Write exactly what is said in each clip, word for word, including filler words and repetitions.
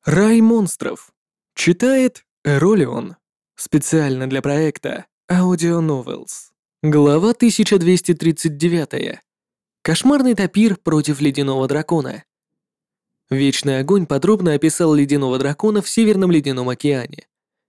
Рай монстров. Читает Эролион. Специально для проекта Audio Novels. Глава тысяча двести тридцать девять. Кошмарный тапир против ледяного дракона. Вечный огонь подробно описал ледяного дракона в Северном ледяном океане.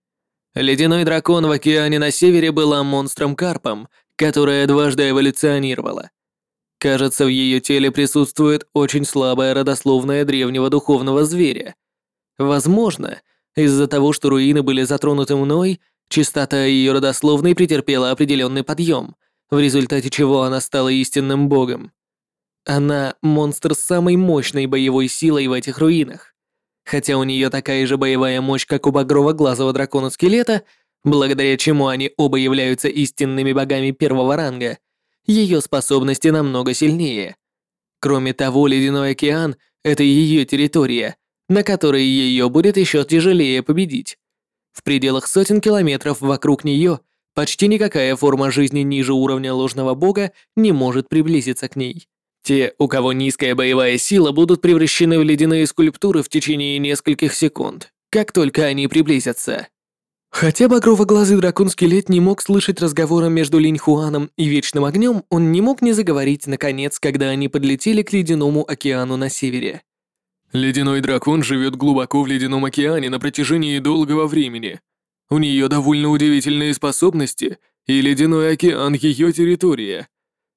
Ледяной дракон в океане на севере была монстром-карпом, которая дважды эволюционировала. Кажется, в ее теле присутствует очень слабая родословная древнего духовного зверя. Возможно, из-за того, что руины были затронуты мной, чистота ее родословной претерпела определенный подъем, в результате чего она стала истинным богом. Она — монстр с самой мощной боевой силой в этих руинах. Хотя у нее такая же боевая мощь, как у багрово-глазого дракона-скелета, благодаря чему они оба являются истинными богами первого ранга, ее способности намного сильнее. Кроме того, Ледяной океан — это ее территория, на которой ее будет еще тяжелее победить. В пределах сотен километров вокруг нее почти никакая форма жизни ниже уровня ложного бога не может приблизиться к ней. Те, у кого низкая боевая сила, будут превращены в ледяные скульптуры в течение нескольких секунд, как только они приблизятся. Хотя багрово-глазый дракон-скелет не мог слышать разговора между Линьхуаном и Вечным огнем, он не мог не заговорить наконец, когда они подлетели к Ледяному океану на севере. Ледяной дракон живет глубоко в Ледяном океане на протяжении долгого времени. У нее довольно удивительные способности, и Ледяной океан — ее территория.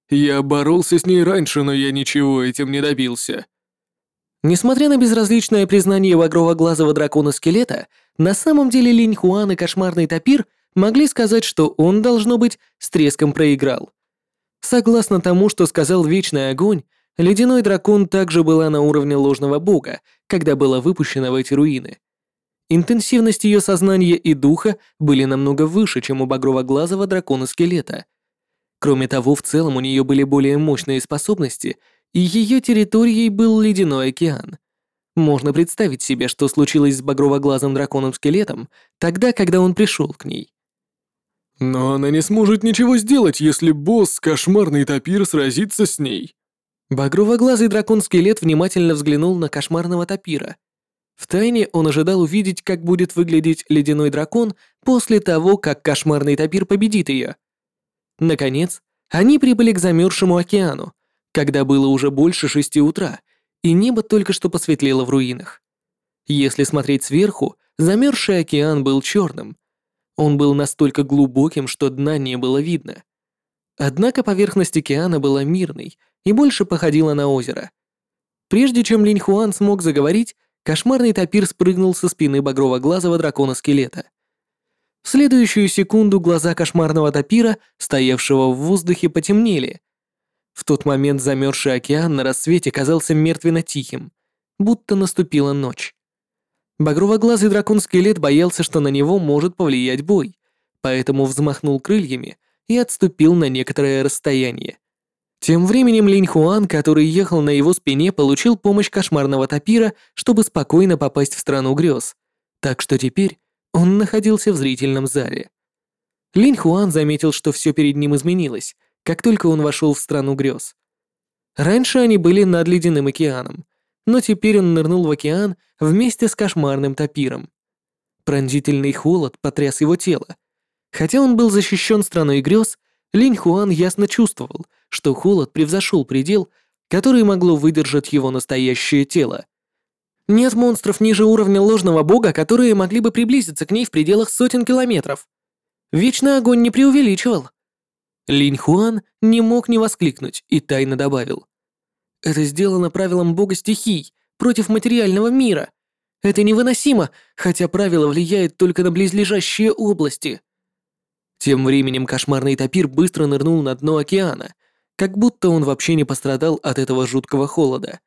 Я боролся с ней раньше, но я ничего этим не добился. Несмотря на безразличное признание багрово-глазого дракона-скелета, на самом деле Линьхуан и Кошмарный тапир могли сказать, что он, должно быть, с треском проиграл. Согласно тому, что сказал Вечный огонь, Ледяной дракон также была на уровне ложного бога, когда была выпущена в эти руины. Интенсивность ее сознания и духа были намного выше, чем у багрово-глазого дракона-скелета. Кроме того, в целом у нее были более мощные способности, и ее территорией был Ледяной океан. Можно представить себе, что случилось с багрово-глазым драконом-скелетом тогда, когда он пришел к ней. Но она не сможет ничего сделать, если босс, Кошмарный тапир, сразится с ней. Багрово-глазый дракон-скелет внимательно взглянул на Кошмарного тапира. Втайне он ожидал увидеть, как будет выглядеть ледяной дракон после того, как Кошмарный тапир победит ее. Наконец, они прибыли к замерзшему океану, когда было уже больше шести утра, и небо только что посветлело в руинах. Если смотреть сверху, замерзший океан был черным. Он был настолько глубоким, что дна не было видно. Однако поверхность океана была мирной и больше походила на озеро. Прежде чем Линьхуан смог заговорить, Кошмарный тапир спрыгнул со спины багрово-глазого дракона-скелета. В следующую секунду глаза Кошмарного тапира, стоявшего в воздухе, потемнели. В тот момент замерзший океан на рассвете казался мертвенно-тихим, будто наступила ночь. Багрово-глазый дракон-скелет боялся, что на него может повлиять бой, поэтому взмахнул крыльями и отступил на некоторое расстояние. Тем временем Линьхуан, который ехал на его спине, получил помощь Кошмарного тапира, чтобы спокойно попасть в страну грез, так что теперь он находился в зрительном зале. Линьхуан заметил, что все перед ним изменилось, как только он вошел в страну грез. Раньше они были над Ледяным океаном, но теперь он нырнул в океан вместе с Кошмарным тапиром. Пронзительный холод потряс его тело. Хотя он был защищен страной грез, Линьхуан ясно чувствовал, что холод превзошел предел, который могло выдержать его настоящее тело. Нет монстров ниже уровня ложного бога, которые могли бы приблизиться к ней в пределах сотен километров. Вечный огонь не преувеличивал. Линьхуан не мог не воскликнуть и тайно добавил: «Это сделано правилом бога стихий против материального мира. Это невыносимо, хотя правило влияет только на близлежащие области». Тем временем Кошмарный тапир быстро нырнул на дно океана, как будто он вообще не пострадал от этого жуткого холода.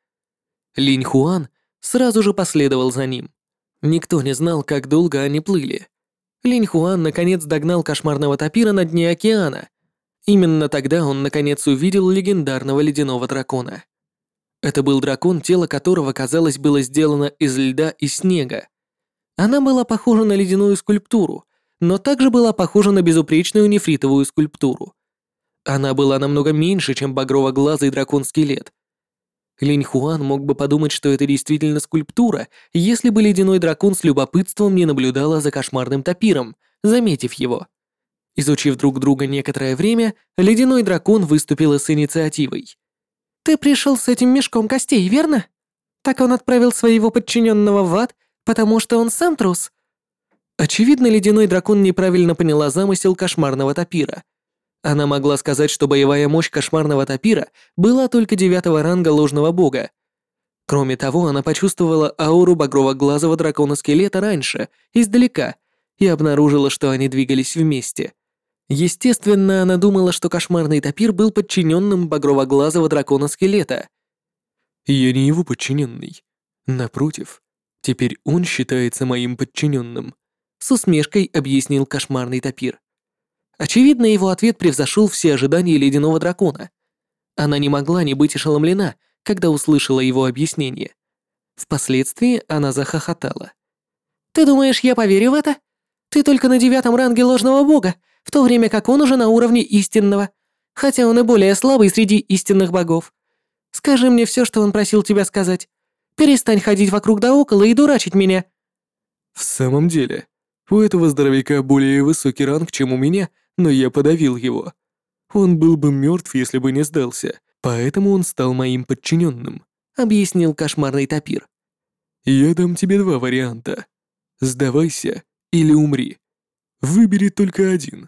Линьхуан сразу же последовал за ним. Никто не знал, как долго они плыли. Линьхуан наконец догнал Кошмарного тапира на дне океана. Именно тогда он наконец увидел легендарного ледяного дракона. Это был дракон, тело которого, казалось, было сделано из льда и снега. Она была похожа на ледяную скульптуру, но также была похожа на безупречную нефритовую скульптуру. Она была намного меньше, чем багрово-глазый дракон-скелет. Линь Хуан мог бы подумать, что это действительно скульптура, если бы ледяной дракон с любопытством не наблюдала за кошмарным тапиром, заметив его. Изучив друг друга некоторое время, ледяной дракон выступила с инициативой. «Ты пришел с этим мешком костей, верно? Так он отправил своего подчиненного в ад, потому что он сам трус?» Очевидно, ледяной дракон неправильно поняла замысел кошмарного тапира. Она могла сказать, что боевая мощь кошмарного тапира была только девятого ранга ложного бога. Кроме того, она почувствовала ауру багрово-глазого дракона-скелета раньше, издалека, и обнаружила, что они двигались вместе. Естественно, она думала, что кошмарный тапир был подчиненным багрово-глазого дракона-скелета. Я не его подчиненный. Напротив, теперь он считается моим подчиненным. С усмешкой объяснил кошмарный тапир. Очевидно, его ответ превзошел все ожидания ледяного дракона. Она не могла не быть ошеломлена, когда услышала его объяснение. Впоследствии она захохотала. «Ты думаешь, я поверю в это? Ты только на девятом ранге ложного бога, в то время как он уже на уровне истинного, хотя он и более слабый среди истинных богов. Скажи мне все, что он просил тебя сказать. Перестань ходить вокруг да около и дурачить меня». В самом деле, у этого здоровяка более высокий ранг, чем у меня, но я подавил его. Он был бы мертв, если бы не сдался, поэтому он стал моим подчиненным, объяснил кошмарный тапир. Я дам тебе два варианта. Сдавайся или умри. Выбери только один.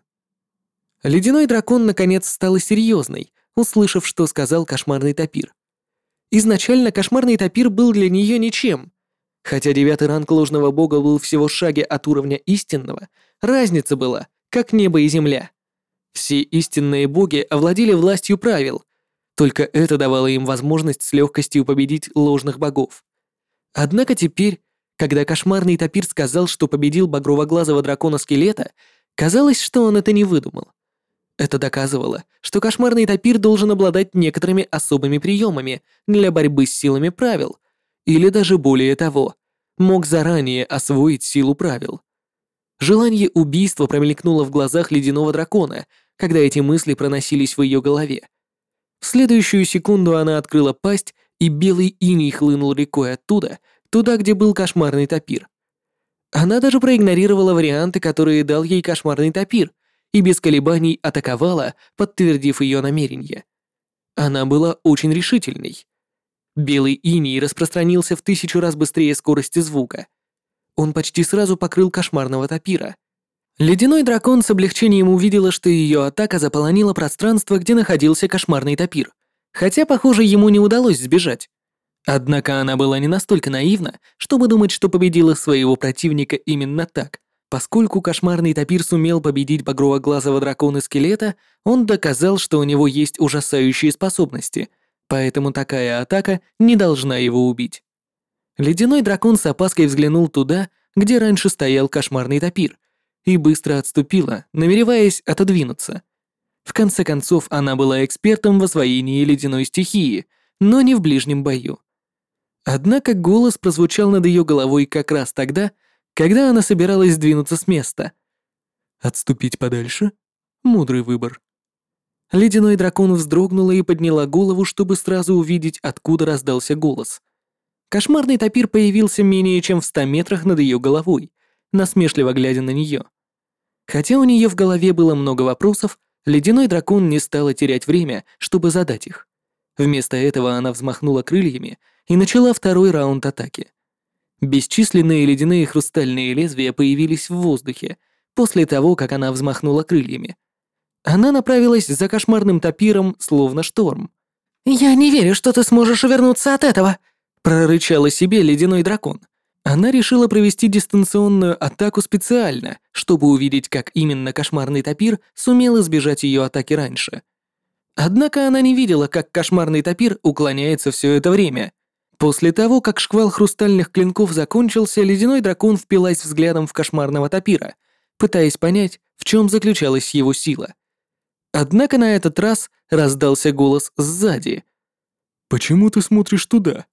Ледяной дракон наконец стала серьезной, услышав, что сказал кошмарный тапир. Изначально кошмарный тапир был для нее ничем. Хотя девятый ранг ложного бога был всего в шаге от уровня истинного, разница была, как небо и земля. Все истинные боги овладели властью правил, только это давало им возможность с легкостью победить ложных богов. Однако теперь, когда кошмарный тапир сказал, что победил багрово-глазого дракона-скелета, казалось, что он это не выдумал. Это доказывало, что кошмарный тапир должен обладать некоторыми особыми приемами для борьбы с силами правил, или даже более того, мог заранее освоить силу правил. Желание убийства промелькнуло в глазах ледяного дракона, когда эти мысли проносились в ее голове. В следующую секунду она открыла пасть, и белый иней хлынул рекой оттуда, туда, где был кошмарный тапир. Она даже проигнорировала варианты, которые дал ей кошмарный тапир, и без колебаний атаковала, подтвердив ее намерение. Она была очень решительной. Белый иней распространился в тысячу раз быстрее скорости звука. Он почти сразу покрыл кошмарного тапира. Ледяной дракон с облегчением увидела, что ее атака заполонила пространство, где находился кошмарный тапир, хотя, похоже, ему не удалось сбежать. Однако она была не настолько наивна, чтобы думать, что победила своего противника именно так. Поскольку кошмарный тапир сумел победить багрово-глазого дракона-скелета, он доказал, что у него есть ужасающие способности, поэтому такая атака не должна его убить. Ледяной дракон с опаской взглянул туда, где раньше стоял кошмарный тапир, и быстро отступила, намереваясь отодвинуться. В конце концов, она была экспертом в освоении ледяной стихии, но не в ближнем бою. Однако голос прозвучал над ее головой как раз тогда, когда она собиралась сдвинуться с места. Отступить подальше? Мудрый выбор. Ледяной дракон вздрогнула и подняла голову, чтобы сразу увидеть, откуда раздался голос. Кошмарный тапир появился менее чем в ста метрах над ее головой, насмешливо глядя на нее. Хотя у нее в голове было много вопросов, ледяной дракон не стала терять время, чтобы задать их. Вместо этого она взмахнула крыльями и начала второй раунд атаки. Бесчисленные ледяные хрустальные лезвия появились в воздухе после того, как она взмахнула крыльями. Она направилась за кошмарным тапиром, словно шторм. «Я не верю, что ты сможешь увернуться от этого!» прорычала себе ледяной дракон. Она решила провести дистанционную атаку специально, чтобы увидеть, как именно кошмарный тапир сумел избежать ее атаки раньше. Однако она не видела, как кошмарный тапир уклоняется все это время. После того, как шквал хрустальных клинков закончился, ледяной дракон впилась взглядом в кошмарного тапира, пытаясь понять, в чем заключалась его сила. Однако на этот раз раздался голос сзади. «Почему ты смотришь туда?»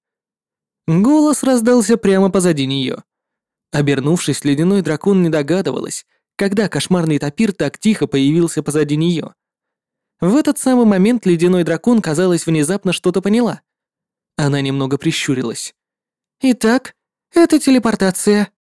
Голос раздался прямо позади нее. Обернувшись, ледяной дракон не догадывалась, когда кошмарный тапир так тихо появился позади нее. В этот самый момент ледяной дракон, казалось, внезапно что-то поняла. Она немного прищурилась. «Итак, это телепортация.